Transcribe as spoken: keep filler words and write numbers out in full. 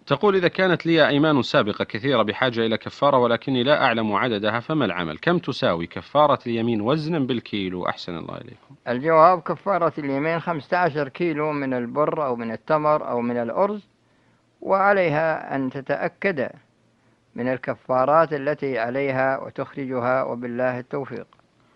تقول: إذا كانت لي أيمان سابقة كثيرة بحاجة إلى كفارة ولكني لا أعلم عددها، فما العمل؟ كم تساوي كفارة اليمين وزنا بالكيلو؟ أحسن الله إليكم. الجواب: كفارة اليمين خمسة عشر كيلو من البر أو من التمر أو من الأرز، وعليها أن تتأكد من الكفارات التي عليها وتخرجها، وبالله التوفيق.